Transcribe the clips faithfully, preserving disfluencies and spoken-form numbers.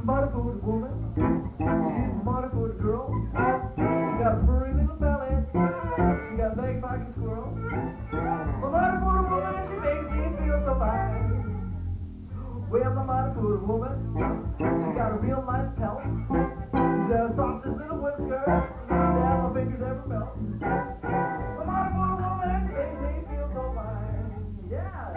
mighty good woman. She's a mighty good girl. She got a furry little belly. She got legs like a squirrel. A mighty good woman, she makes me feel so fine. Well, the mighty good woman, she got a real nice pelt. She's the softest little whisker that my fingers ever felt. The mighty good woman, she makes me feel so fine. Yeah.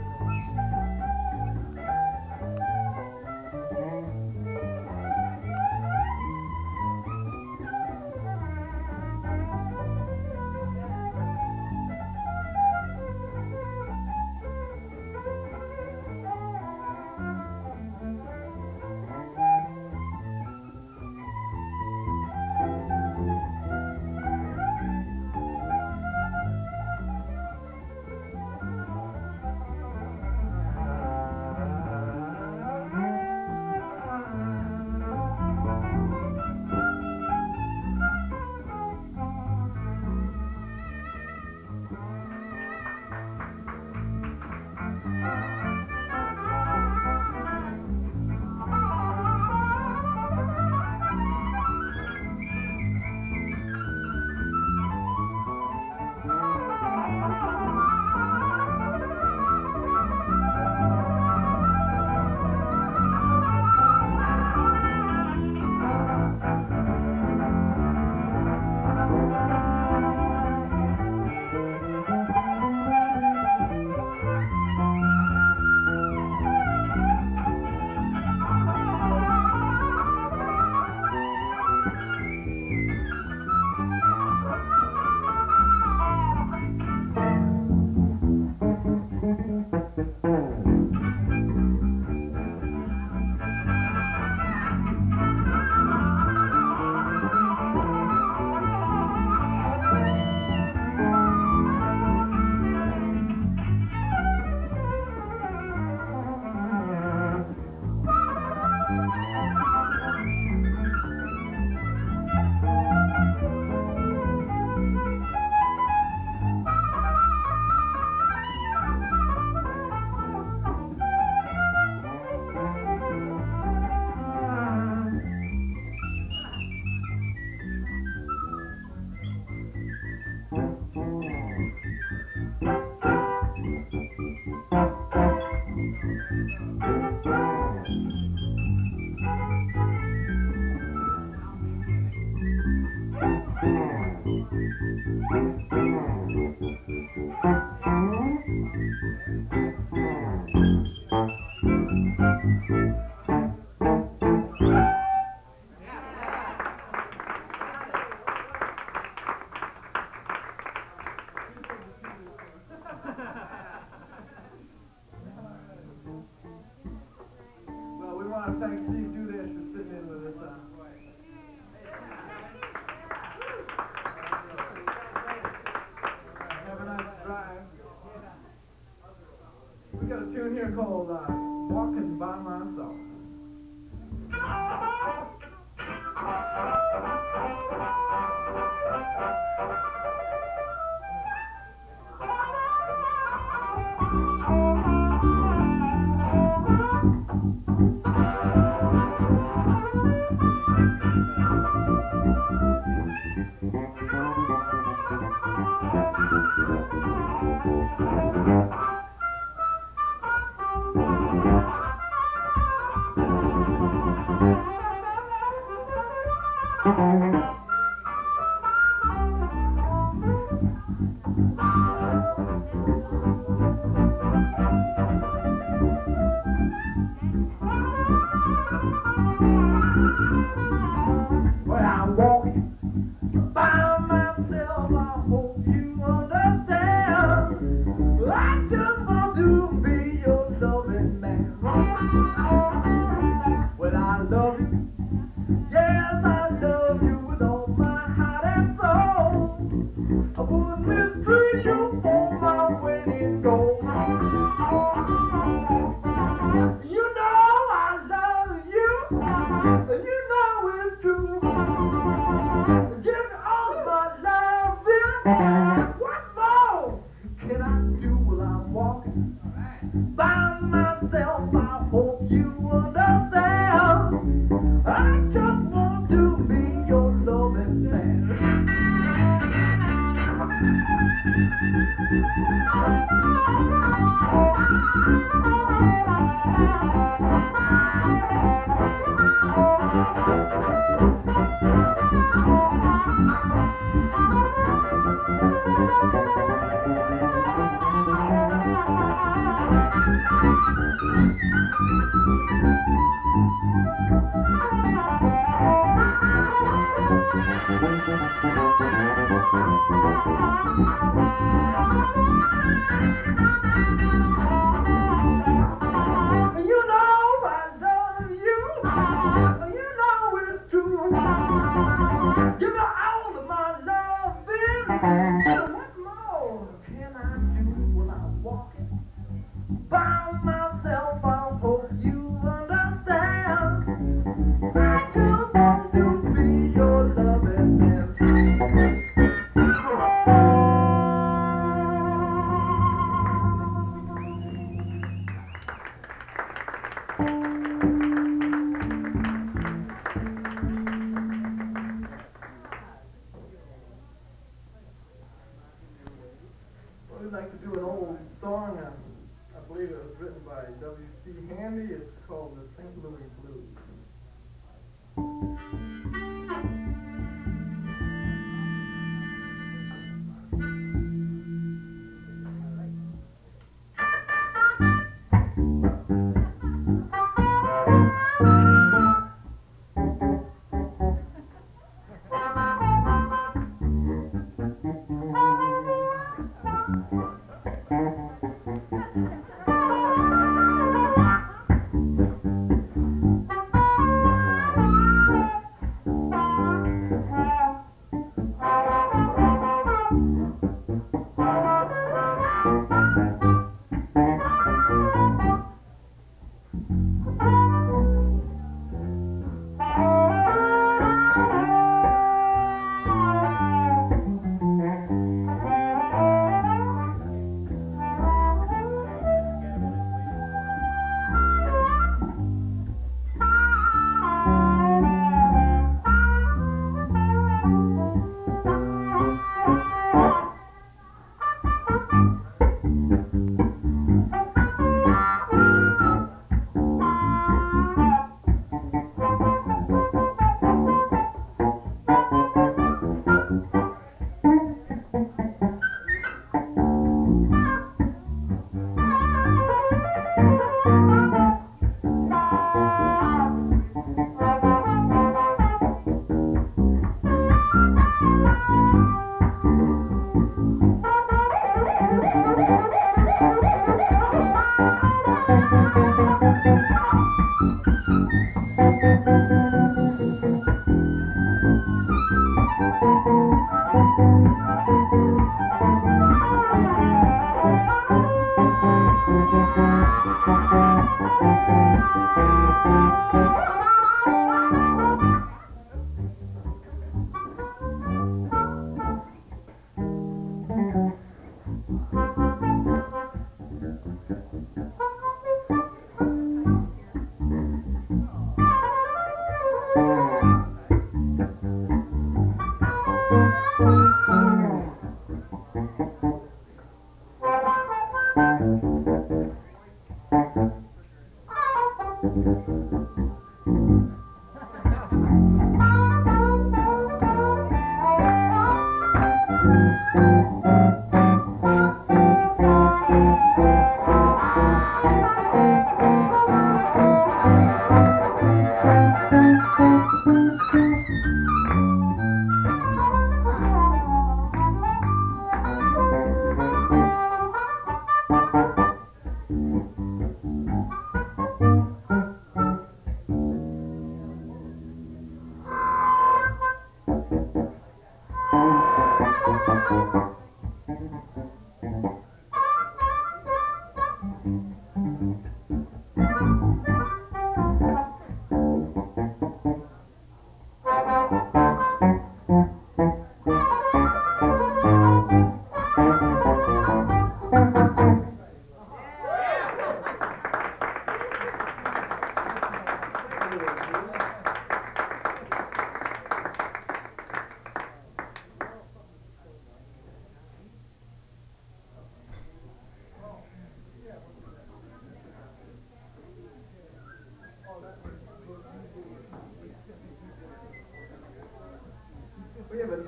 Well, we want to thank Steve Dudash for sitting in with us. Uh, have a nice drive. We got a tune here called uh, Walking by Myself. Well, I'm walking by myself, I hope you understand. I just want to be your loving man. Well, I love you, yes, I love you with all my heart and soul. I wouldn't mistreat you for my wedding gold. You know I love you, you know it's true. Give me all my loving. What more can I do while I'm walking by myself? I hope you understand. You know I love you. You know it's true. Give me all of my loving. What more can I do when I'm walking by myself? I hope you understand. I just want to be your loving man. Well, we'd like to do an old song. Uh, I believe it was written by W C Handy. It's called the Saint Louis Blues.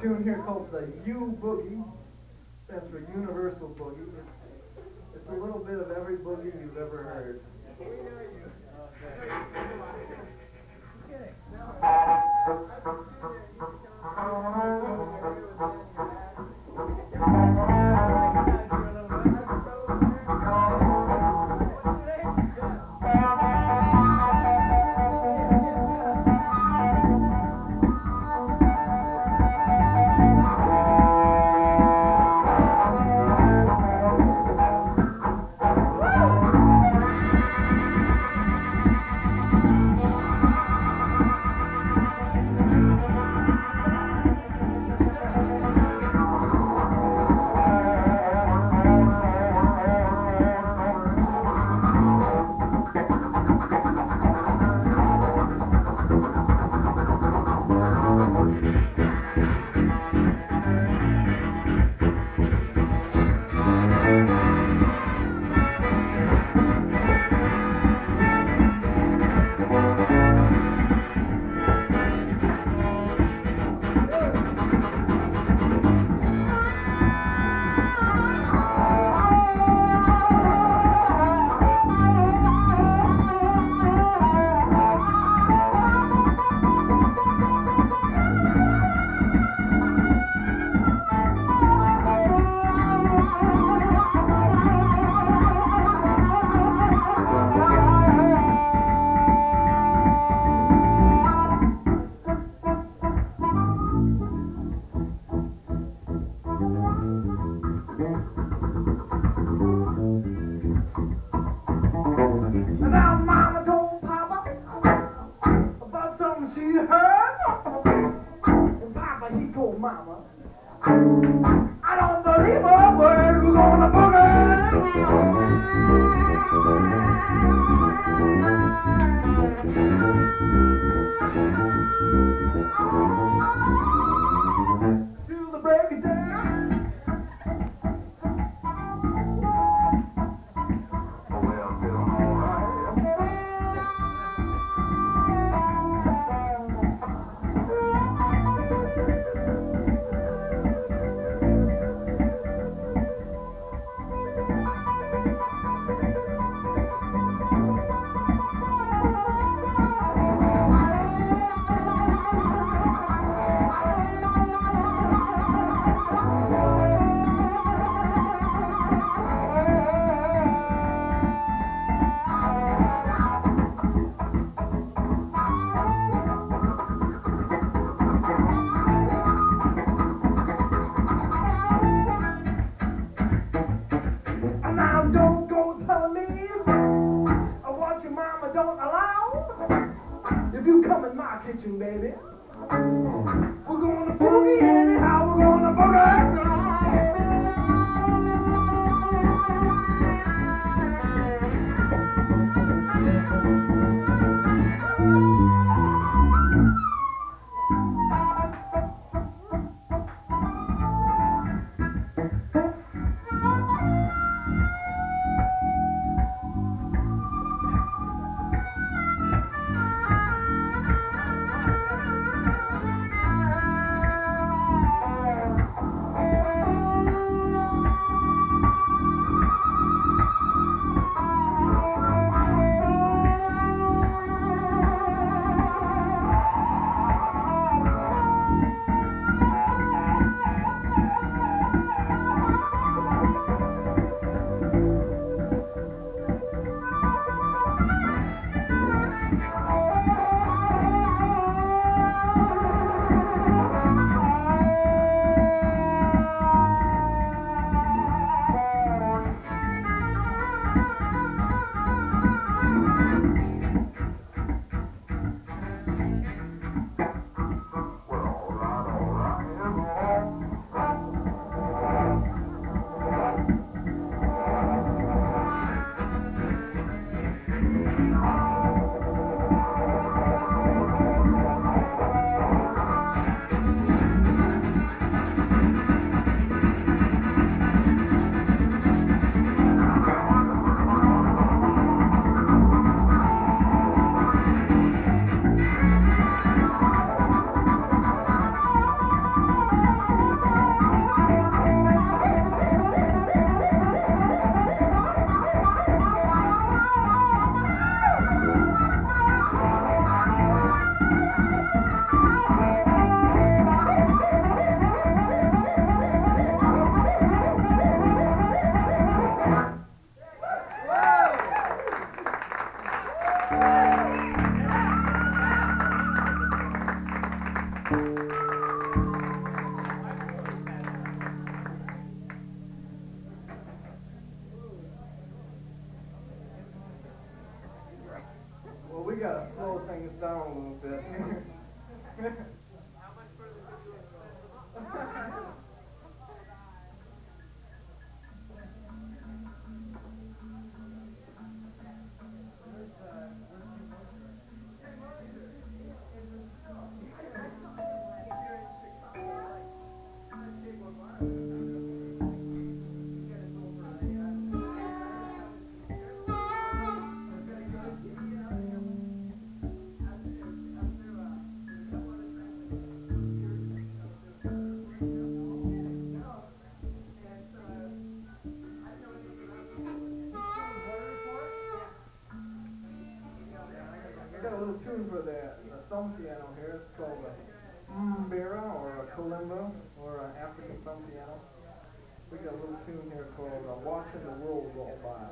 tune here called the U Boogie. Stands for Universal Boogie. It's, it's a little bit of every boogie you've ever heard. Now Mama told Papa about something she heard. And Papa, he told Mama, I don't believe a word, we're gonna boogie. To the break of day. Now don't go telling me what your mama don't allow. If you come in my kitchen, baby, we're gonna boogie anyhow, we're gonna boogie. bring us down a little bit. How much further could you have sped them up? I got a little tune for the, the thumb piano here. It's called a mbira or a kalimba or an African thumb piano. We got a little tune here called uh, Watching the World Roll By.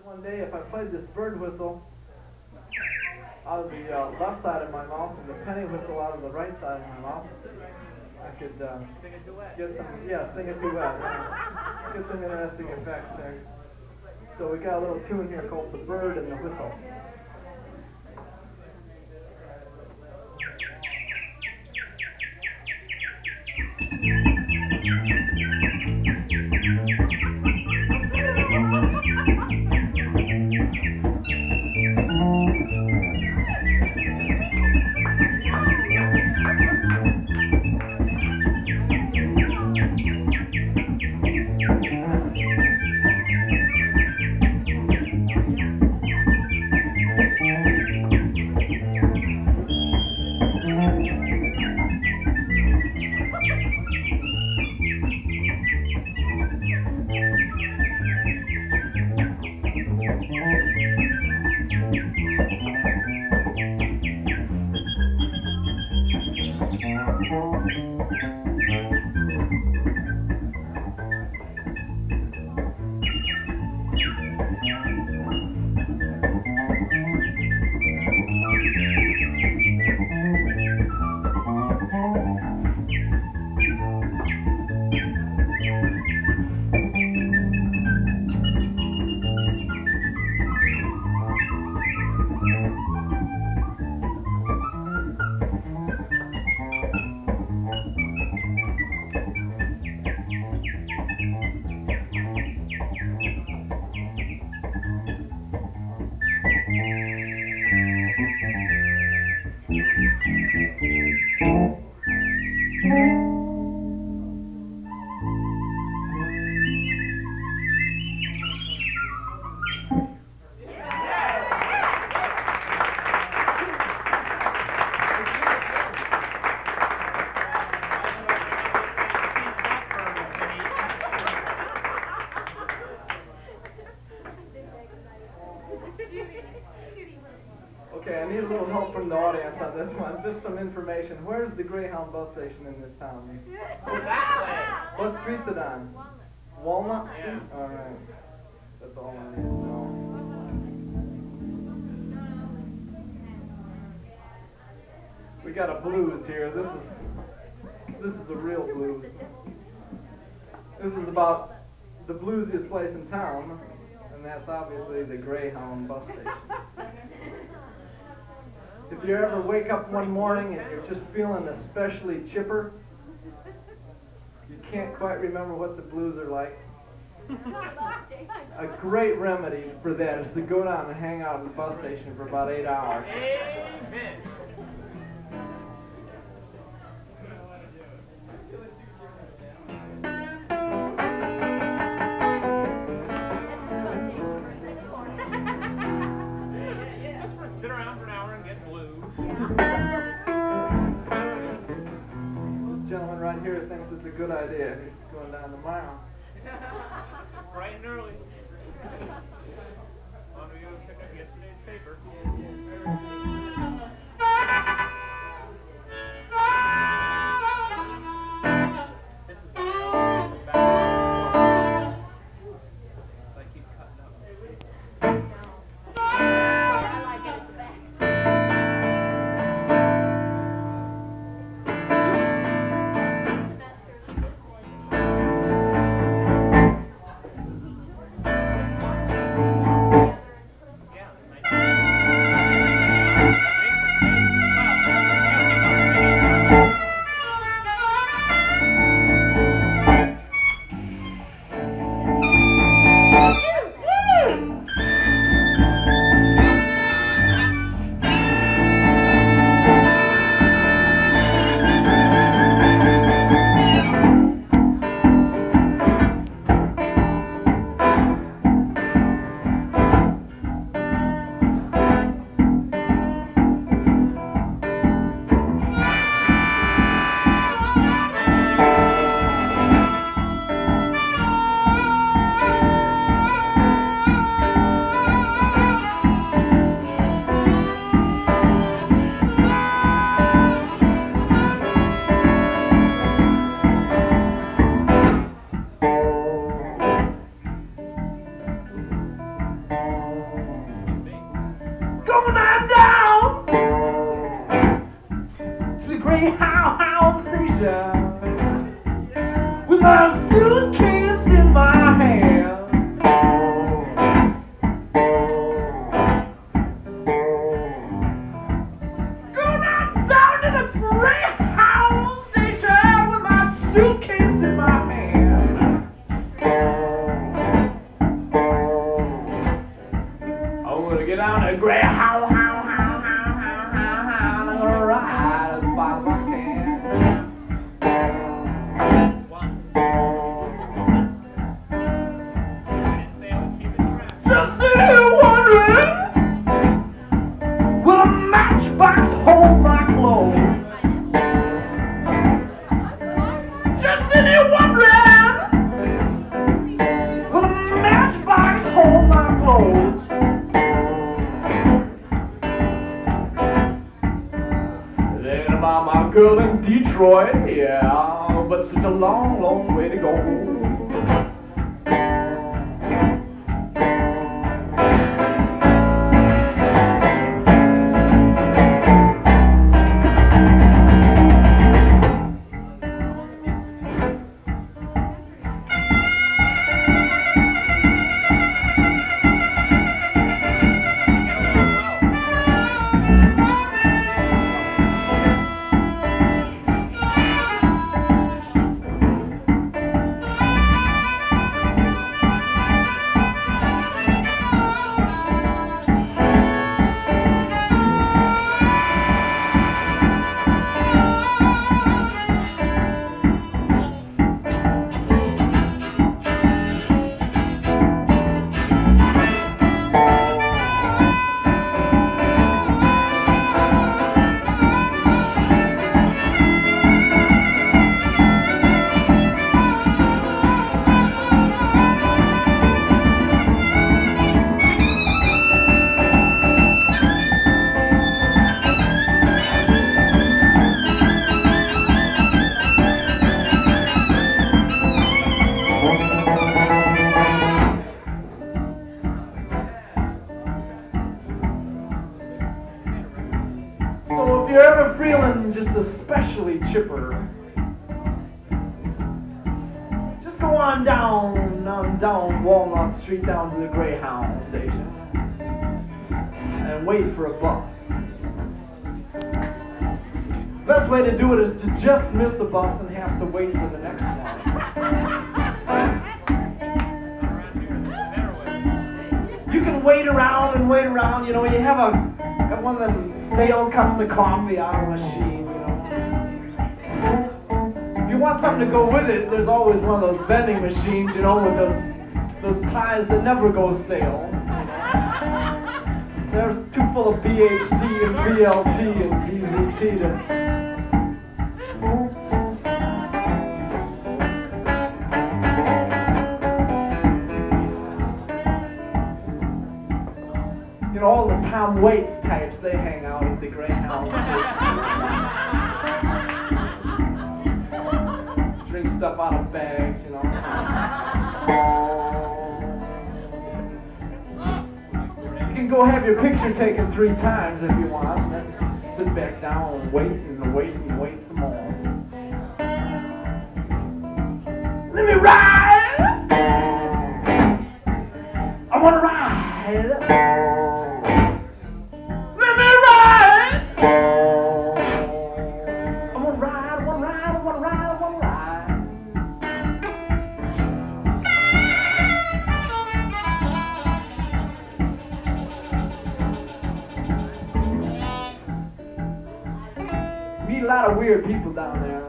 one day if I played this bird whistle out of the uh, left side of my mouth and the penny whistle out of the right side of my mouth, I could uh, Sing a duet. get some, yeah, sing a duet, yeah. Get some interesting effects there. So we got a little tune here called The Bird and the Whistle. Okay, I need a little help from the audience on this one. Just some information. Where's the Greyhound bus station in this town? That way. What street's it on? Walnut Street? Yeah. All right. That's all I need to know. We got a blues here. This is this is a real blues. This is about the bluesiest place in town, and that's obviously the Greyhound bus station. If you ever wake up one morning and you're just feeling especially chipper, you can't quite remember what the blues are like, a great remedy for that is to go down and hang out at the bus station for about eight hours. Amen. Sit around for an hour and get blue. This gentleman right here thinks it's a good idea. He's going down tomorrow. Bright and early. On we go pick up yesterday's paper. This is what else in the back. I keep cutting up. I like it at the back. Semester, this one. Greyhound station with my suitcase in my hand. Going on down to the Greyhound station with my suitcase in my hand. I'm gonna get on a Greyhound, hound, hound, hound, hound, hound, hound. I'm gonna ride as far as I can. Just sitting here wondering, will a matchbox hold my clothes? Just sitting here wondering, will a matchbox hold my clothes? Thinking about my girl in Detroit, yeah, but such a long, long way to go. So if you're ever feeling just especially chipper, just go on down, on down Walnut Street down to the Greyhound station and wait for a bus. Best way to do it is to just miss the bus and have to wait for the next one. You can wait around and wait around, you know, you have a got one of them stale cups of coffee out of the machine, you know. If you want something to go with it, there's always one of those vending machines, you know, with those those pies that never go stale. They're too full of B H T and B L T and B Z T to... You know, all the Tom Waits types, they hang out at the Greyhound. Drink stuff out of bags, you know. You can go have your picture taken three times if you want, and then sit back down and wait and wait and wait some more. Let me ride! I wanna ride! Meet a lot of weird people down there.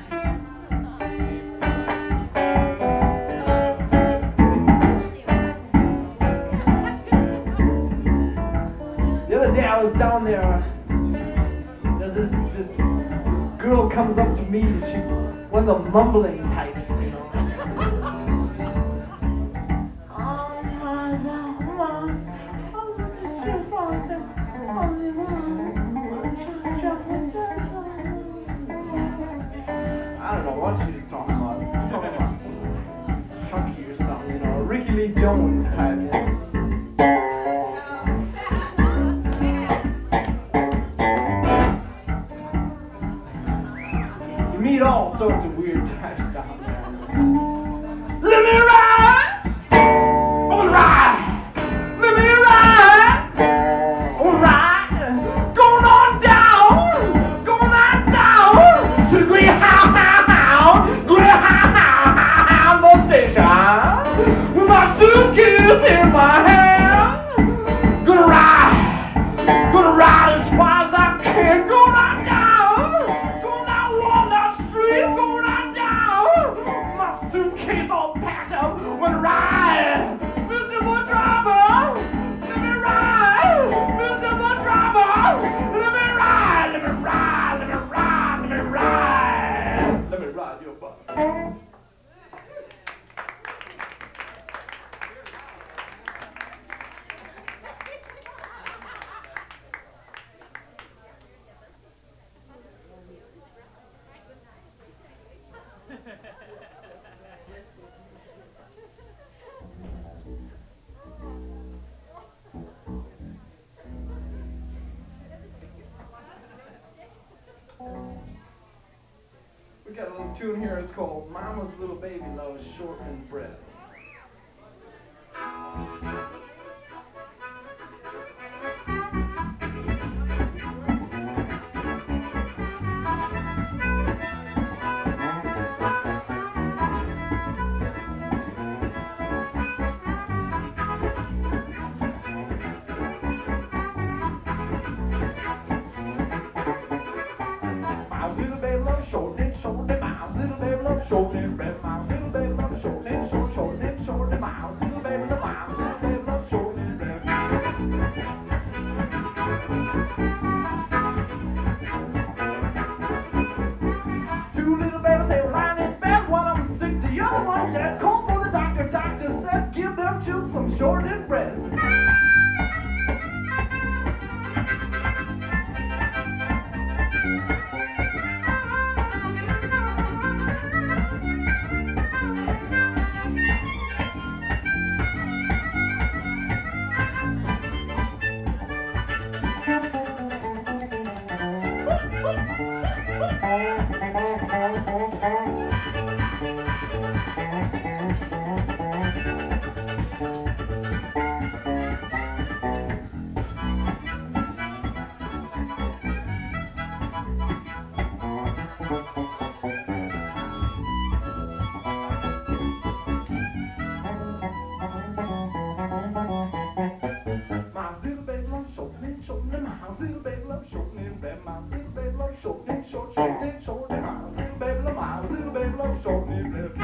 The other day I was down there. There's this, this, this girl comes up to me. She one of the mumbling types, you know. I don't know what she was talking about. Talking about Chucky or something, you know, Ricky Lee Jones type. sorts of weird types down there. Let me ride! Alright! Let me ride! Alright! Going on down! Going on down! To the Greyhound! Greyhound station! With my suitcase in my hand! Gonna ride! Gonna ride as far as I can! Going on down! Going down Walnut Street! Going on down! My suitcase all packed up! Wanna ride! Mister Bus Driver! Let me ride! Mister Bus Driver! Let me ride! Let me ride! Let me ride! Let me ride! Let me ride your bus. We got a little tune here, it's called Mama's Little Baby Loves Shortening Bread. Mama's little baby loves shortening, shortening. Mama's little baby loves shortening bread. Mama's little baby loves shortening, short, shortening, shortening. Mama's little baby loves, Mama's little baby loves shortening bread. Two little babies, they were lying in bed. One of them sick, the other one dead. Called for the doctor. Doctor said, give them children some shortening bread. Mom's little baby loves shortening, shortening. Mom's little baby loves shortening bread. Mom's little baby loves shortening, short, shortening, shortening. Mom's little baby loves, mom's little baby loves shortening bread.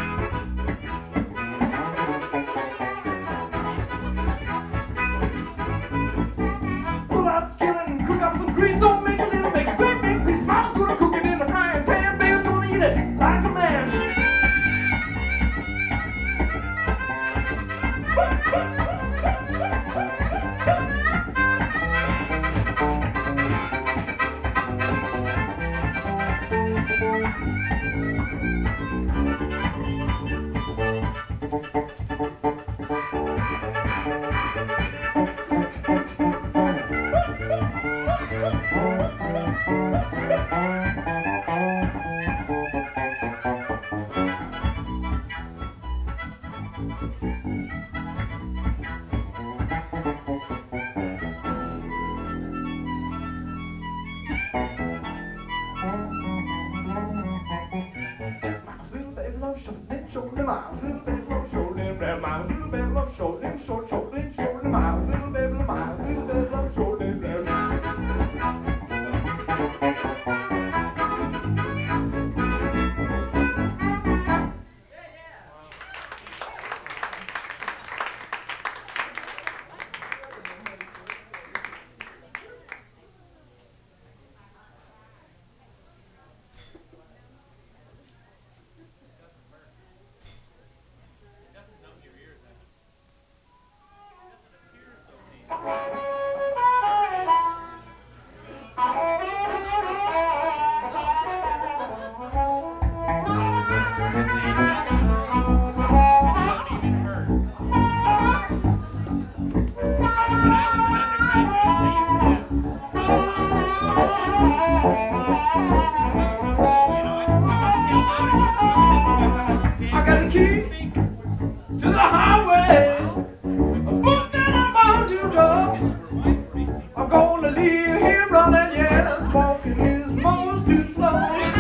leave him running, yes, walking his most too slow.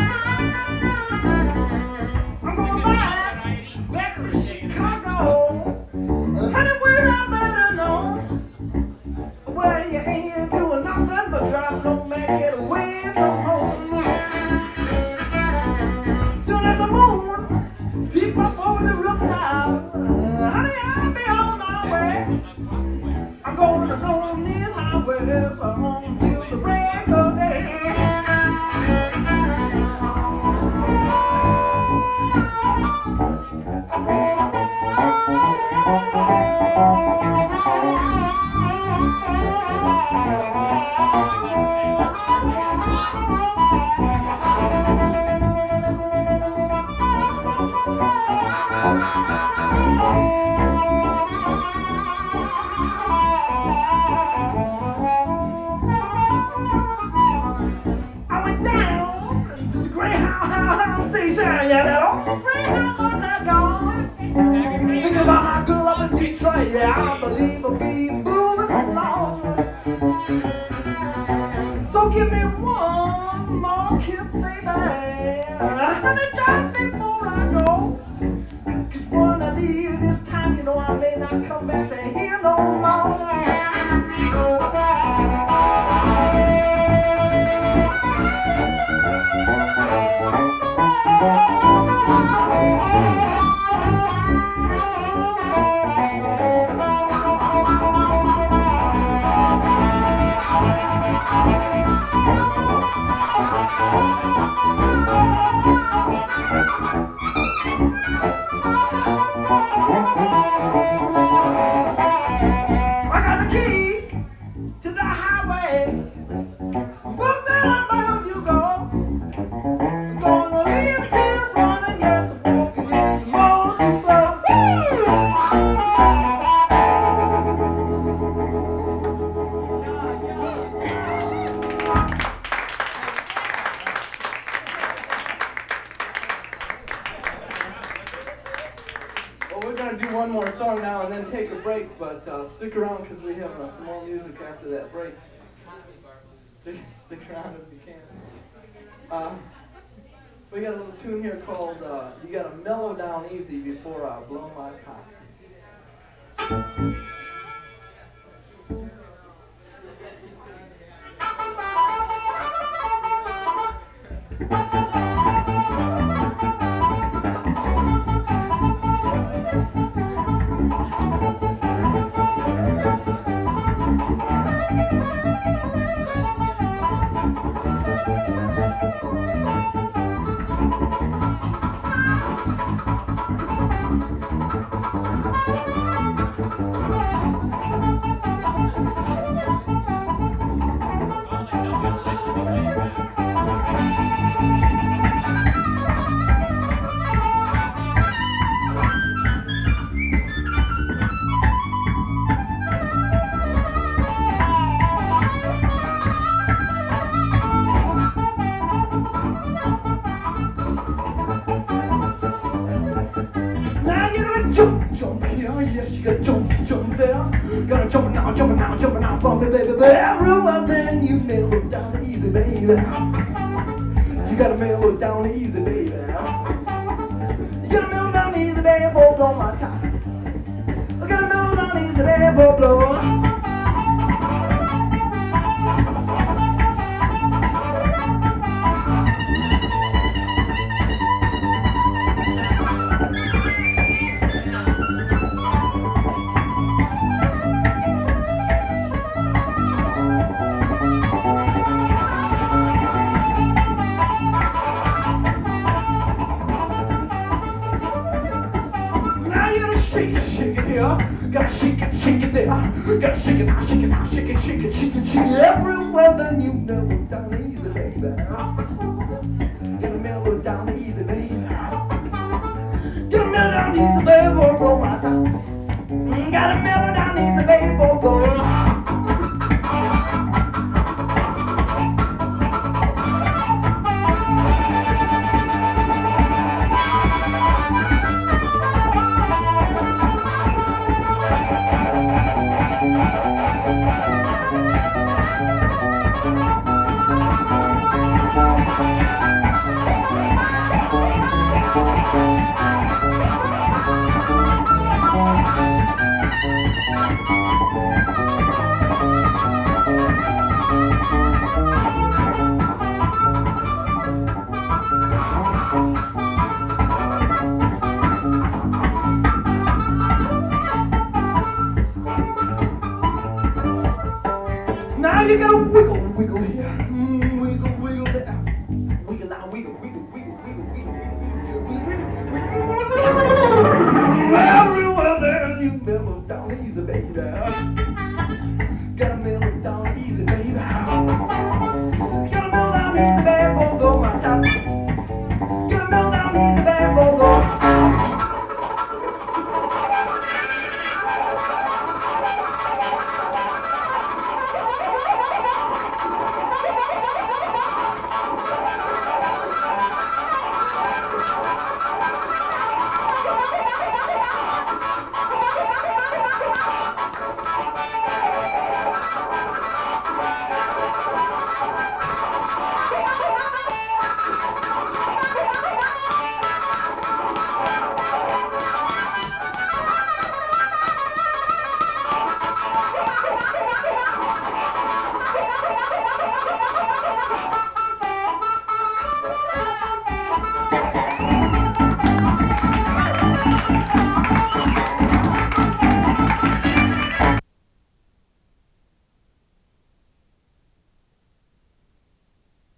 I'm going back, back to Chicago. Anywhere I better know. Well, you ain't doing nothing but driving no man get away from home. Soon as the moon peep up over the rooftop, honey, I'll be on my way. I'm going along these highways home till the break of day. I went down to the Greyhound station, yeah, that old Greyhound bus had gone. Thinking about my girl up in Detroit, yeah, I believe I'll be moving along. So give me one more kiss, baby, honey, just before I go. 'Cause when I leave this time, you know I may not come back to here no more. I got the key to the highway. Book that I'm bound to go. I'm gonna leave here running, yes, I'm walking these roads too slow. Well, we're gonna do one more song now and then take a break, but uh, stick around because we have uh, some more music after that break. Stick, stick around if you can. Uh, we got a little tune here called uh, "You Gotta Mellow Down Easy Before I Blow My Top." Jump, jump here, yes, you gotta jump, jump there. Gotta jump now, jump now, jump now, bump it, baby, baby. Everyone, then you mellow down easy, baby. You gotta mellow down easy, baby. You gotta mellow down easy, baby, for blow my top. I gotta mellow down easy, baby, for blow. Gotta shake it, shake it there. Gotta shake it now, shake it now, shake it, shake it, shake it, shake it everywhere. Then you mellow down easy, baby. Gotta mellow down easy, baby. Gotta mellow down easy, baby, for blow my top. Gotta mellow down easy, baby, for blow. Now you gotta wiggle, wiggle here, mm, wiggle, wiggle there, wiggle out, wiggle, wiggle, wiggle, wiggle, wiggle, wiggle, wiggle, wiggle, wiggle, wiggle. Everywhere there, you never down easy, baby.